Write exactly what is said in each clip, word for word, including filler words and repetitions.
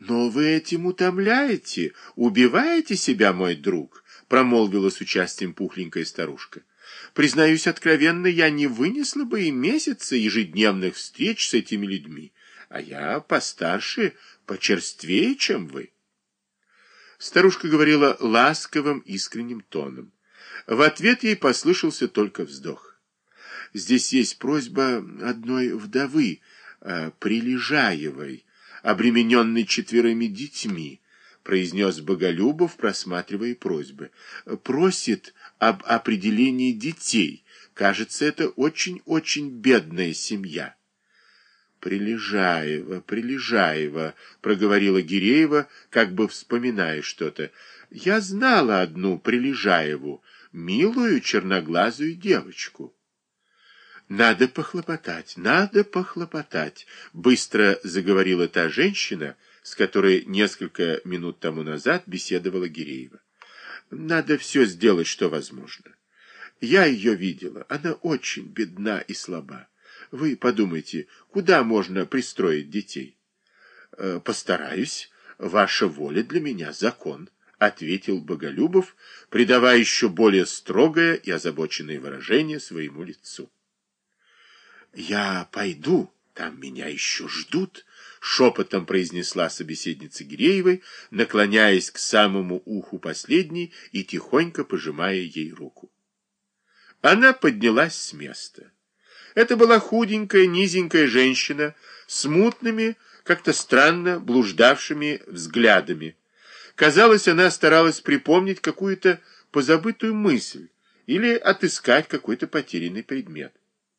Но вы этим утомляете, убиваете себя, мой друг, промолвила с участием пухленькая старушка. Признаюсь откровенно, я не вынесла бы и месяца ежедневных встреч с этими людьми, а я постарше, почерствее, чем вы. Старушка говорила ласковым, искренним тоном. В ответ ей послышался только вздох. Здесь есть просьба одной вдовы, э, Прилежаевой, обремененной четверыми детьми, произнес Боголюбов, просматривая просьбы. Просит об определении детей. Кажется, это очень-очень бедная семья. Прилежаева, Прилежаева, проговорила Гиреева, как бы вспоминая что-то. Я знала одну Прилежаеву, милую черноглазую девочку. Надо похлопотать, надо похлопотать, быстро заговорила та женщина, с которой несколько минут тому назад беседовала Гиреева. Надо все сделать, что возможно. Я ее видела, она очень бедна и слаба. Вы подумайте, куда можно пристроить детей? Постараюсь, ваша воля для меня закон, ответил Боголюбов, придавая еще более строгое и озабоченное выражение своему лицу. «Я пойду, там меня еще ждут», — шепотом произнесла собеседница Гиреевой, наклоняясь к самому уху последней и тихонько пожимая ей руку. Она поднялась с места. Это была худенькая, низенькая женщина с мутными, как-то странно блуждавшими взглядами. Казалось, она старалась припомнить какую-то позабытую мысль или отыскать какой-то потерянный предмет.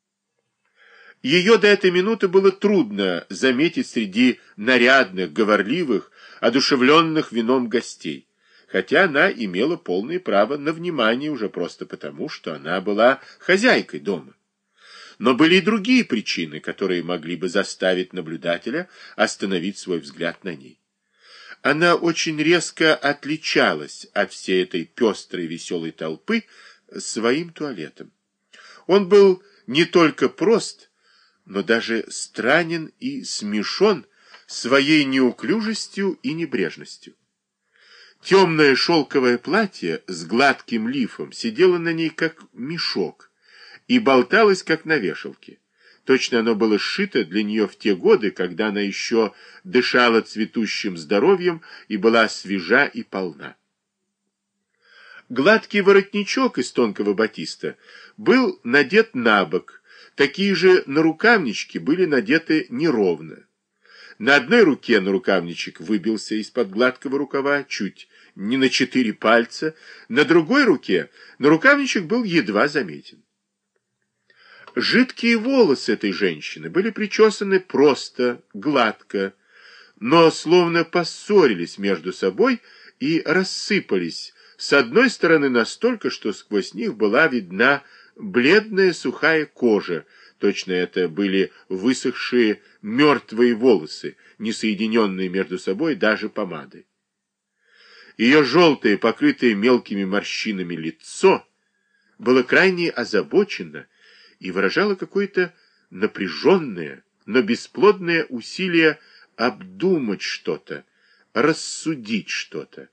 Ее до этой минуты было трудно заметить среди нарядных, говорливых, одушевленных вином гостей, хотя она имела полное право на внимание уже просто потому, что она была хозяйкой дома. Но были и другие причины, которые могли бы заставить наблюдателя остановить свой взгляд на ней. Она очень резко отличалась от всей этой пестрой веселой толпы своим туалетом. Он был не только прост, но даже странен и смешон своей неуклюжестью и небрежностью. Темное шелковое платье с гладким лифом сидело на ней как мешок и болталось как на вешалке. Точно оно было сшито для нее в те годы, когда она еще дышала цветущим здоровьем и была свежа и полна. Гладкий воротничок из тонкого батиста был надет на бок, такие же нарукавнички были надеты неровно. На одной руке нарукавничек выбился из-под гладкого рукава чуть не на четыре пальца, на другой руке нарукавничек был едва заметен. Жидкие волосы этой женщины были причесаны просто, гладко, но словно поссорились между собой и рассыпались с одной стороны настолько, что сквозь них была видна бледная сухая кожа, точно это были высохшие мертвые волосы, не соединенные между собой даже помадой. Ее желтое, покрытое мелкими морщинами лицо было крайне озабочено и выражало какое-то напряженное, но бесплодное усилие обдумать что-то, рассудить что-то.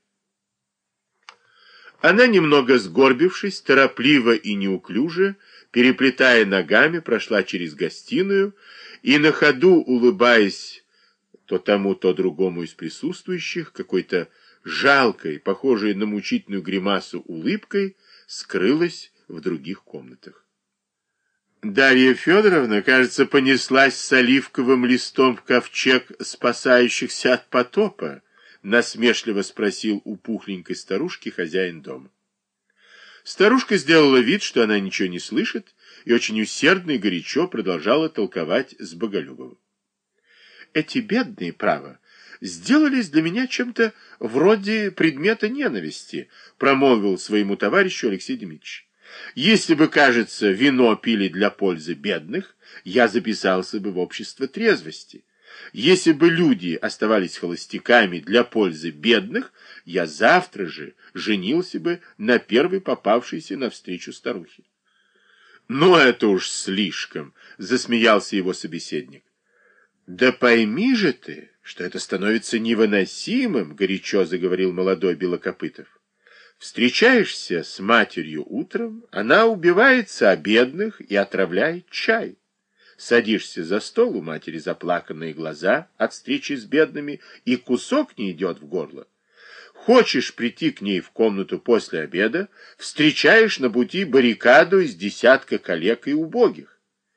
Она, немного сгорбившись, торопливо и неуклюже, переплетая ногами, прошла через гостиную и на ходу, улыбаясь то тому, то другому из присутствующих, какой-то жалкой, похожей на мучительную гримасу улыбкой, скрылась в других комнатах. Дарья Федоровна, кажется, понеслась с оливковым листом в ковчег спасающихся от потопа, насмешливо спросил у пухленькой старушки хозяин дома. Старушка сделала вид, что она ничего не слышит, и очень усердно и горячо продолжала толковать с Боголюбовым. Эти бедные, право, сделались для меня чем-то вроде предмета ненависти, промолвил своему товарищу Алексей Дмитриевич. Если бы, кажется, вино пили для пользы бедных, я записался бы в общество трезвости. Если бы люди оставались холостяками для пользы бедных, я завтра же женился бы на первой попавшейся навстречу старухе. «Ну, это уж слишком!» — засмеялся его собеседник. «Да пойми же ты, что это становится невыносимым, горячо заговорил молодой Белокопытов. Встречаешься с матерью утром, она убивается о бедных и отравляет чай. Садишься за стол, у матери заплаканные глаза от встречи с бедными, и кусок не идет в горло. Хочешь прийти к ней в комнату после обеда, встречаешь на пути баррикаду из десятка коллег и убогих.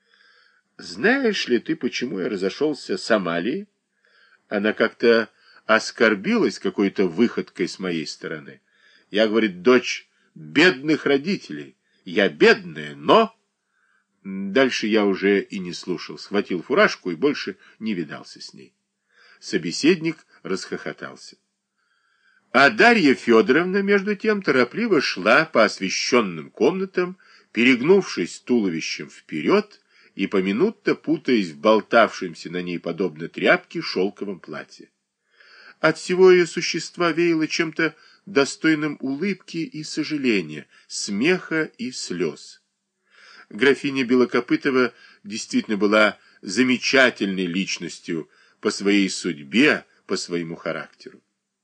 Знаешь ли ты, почему я разошелся с Амалией? Она как-то оскорбилась какой-то выходкой с моей стороны. Я, говорит, дочь бедных родителей. Я бедная, но... Дальше я уже и не слушал. Схватил фуражку и больше не видался с ней. Собеседник расхохотался. А Дарья Федоровна, между тем, торопливо шла по освещенным комнатам, перегнувшись туловищем вперед и поминутно путаясь в болтавшемся на ней подобно тряпке шелковом платье. От всего ее существа веяло чем-то достойным улыбки и сожаления, смеха и слез. Графиня Белокопытова действительно была замечательной личностью по своей судьбе, по своему характеру.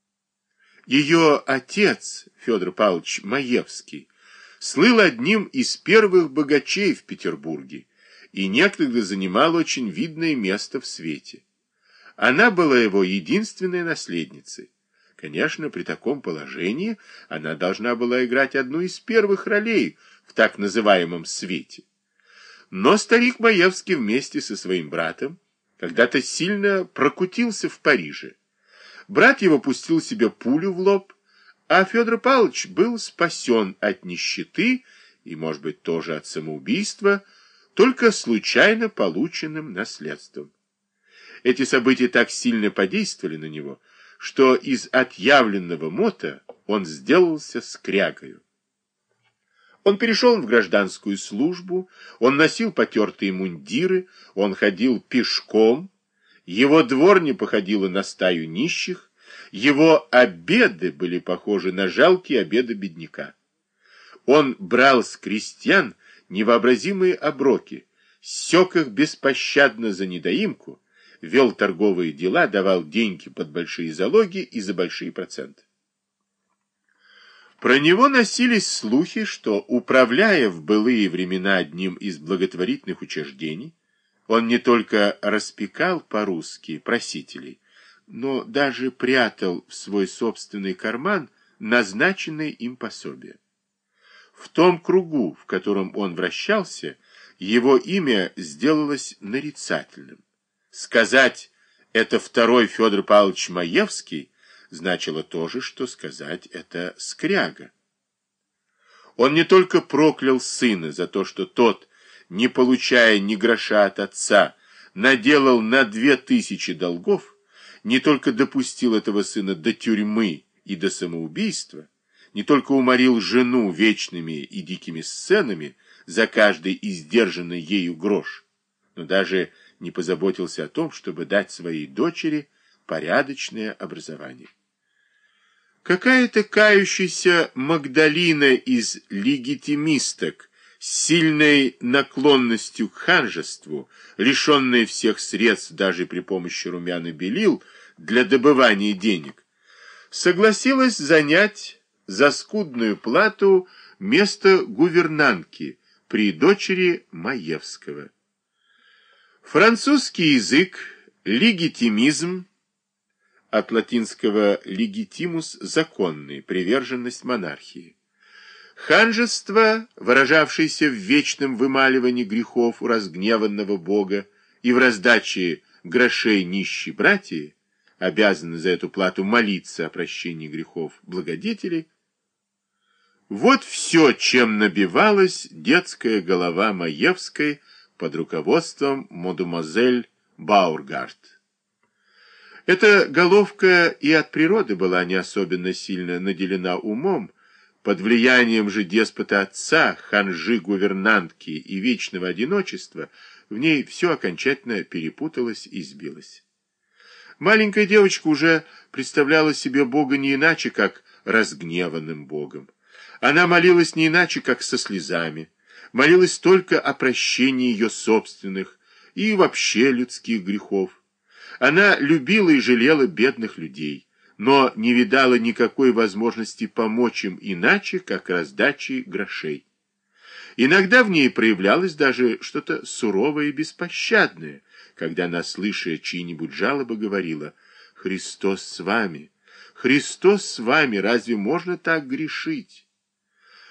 Ее отец, Федор Павлович Маевский, слыл одним из первых богачей в Петербурге и некогда занимал очень видное место в свете. Она была его единственной наследницей. Конечно, при таком положении она должна была играть одну из первых ролей в так называемом свете. Но старик Маевский вместе со своим братом когда-то сильно прокутился в Париже. Брат его пустил себе пулю в лоб, а Федор Павлович был спасен от нищеты и, может быть, тоже от самоубийства, только случайно полученным наследством. Эти события так сильно подействовали на него, что из отъявленного мота он сделался скрягою. Он перешел в гражданскую службу, он носил потертые мундиры, он ходил пешком, его дворня походила на стаю нищих, его обеды были похожи на жалкие обеды бедняка. Он брал с крестьян невообразимые оброки, сёк их беспощадно за недоимку, вел торговые дела, давал деньги под большие залоги и за большие проценты. Про него носились слухи, что, управляя в былые времена одним из благотворительных учреждений, он не только распекал по-русски просителей, но даже прятал в свой собственный карман назначенные им пособия. В том кругу, в котором он вращался, его имя сделалось нарицательным. Сказать «это второй Федор Павлович Маевский» значило то же, что сказать «это скряга». Он не только проклял сына за то, что тот, не получая ни гроша от отца, наделал на две тысячи долгов, не только допустил этого сына до тюрьмы и до самоубийства, не только уморил жену вечными и дикими сценами за каждый издержанный ею грош, но даже не позаботился о том, чтобы дать своей дочери порядочное образование. Какая-то кающаяся Магдалина из легитимисток с сильной наклонностью к ханжеству, лишенная всех средств даже при помощи румян и белил для добывания денег, согласилась занять за скудную плату место гувернантки при дочери Маевского. Французский язык, легитимизм, от латинского legitimus – законный, приверженность монархии. Ханжество, выражавшееся в вечном вымаливании грехов у разгневанного Бога и в раздаче грошей нищей братьи, обязаны за эту плату молиться о прощении грехов благодетелей. Вот все, чем набивалась детская голова Маевской под руководством мадемуазель Баургард. Эта головка и от природы была не особенно сильно наделена умом, под влиянием же деспота отца, ханжи-гувернантки и вечного одиночества в ней все окончательно перепуталось и сбилось. Маленькая девочка уже представляла себе Бога не иначе, как разгневанным Богом. Она молилась не иначе, как со слезами, молилась только о прощении ее собственных и вообще людских грехов. Она любила и жалела бедных людей, но не видала никакой возможности помочь им иначе, как раздачей грошей. Иногда в ней проявлялось даже что-то суровое и беспощадное, когда она, слыша чьи-нибудь жалобы, говорила: «Христос с вами! Христос с вами! Разве можно так грешить?»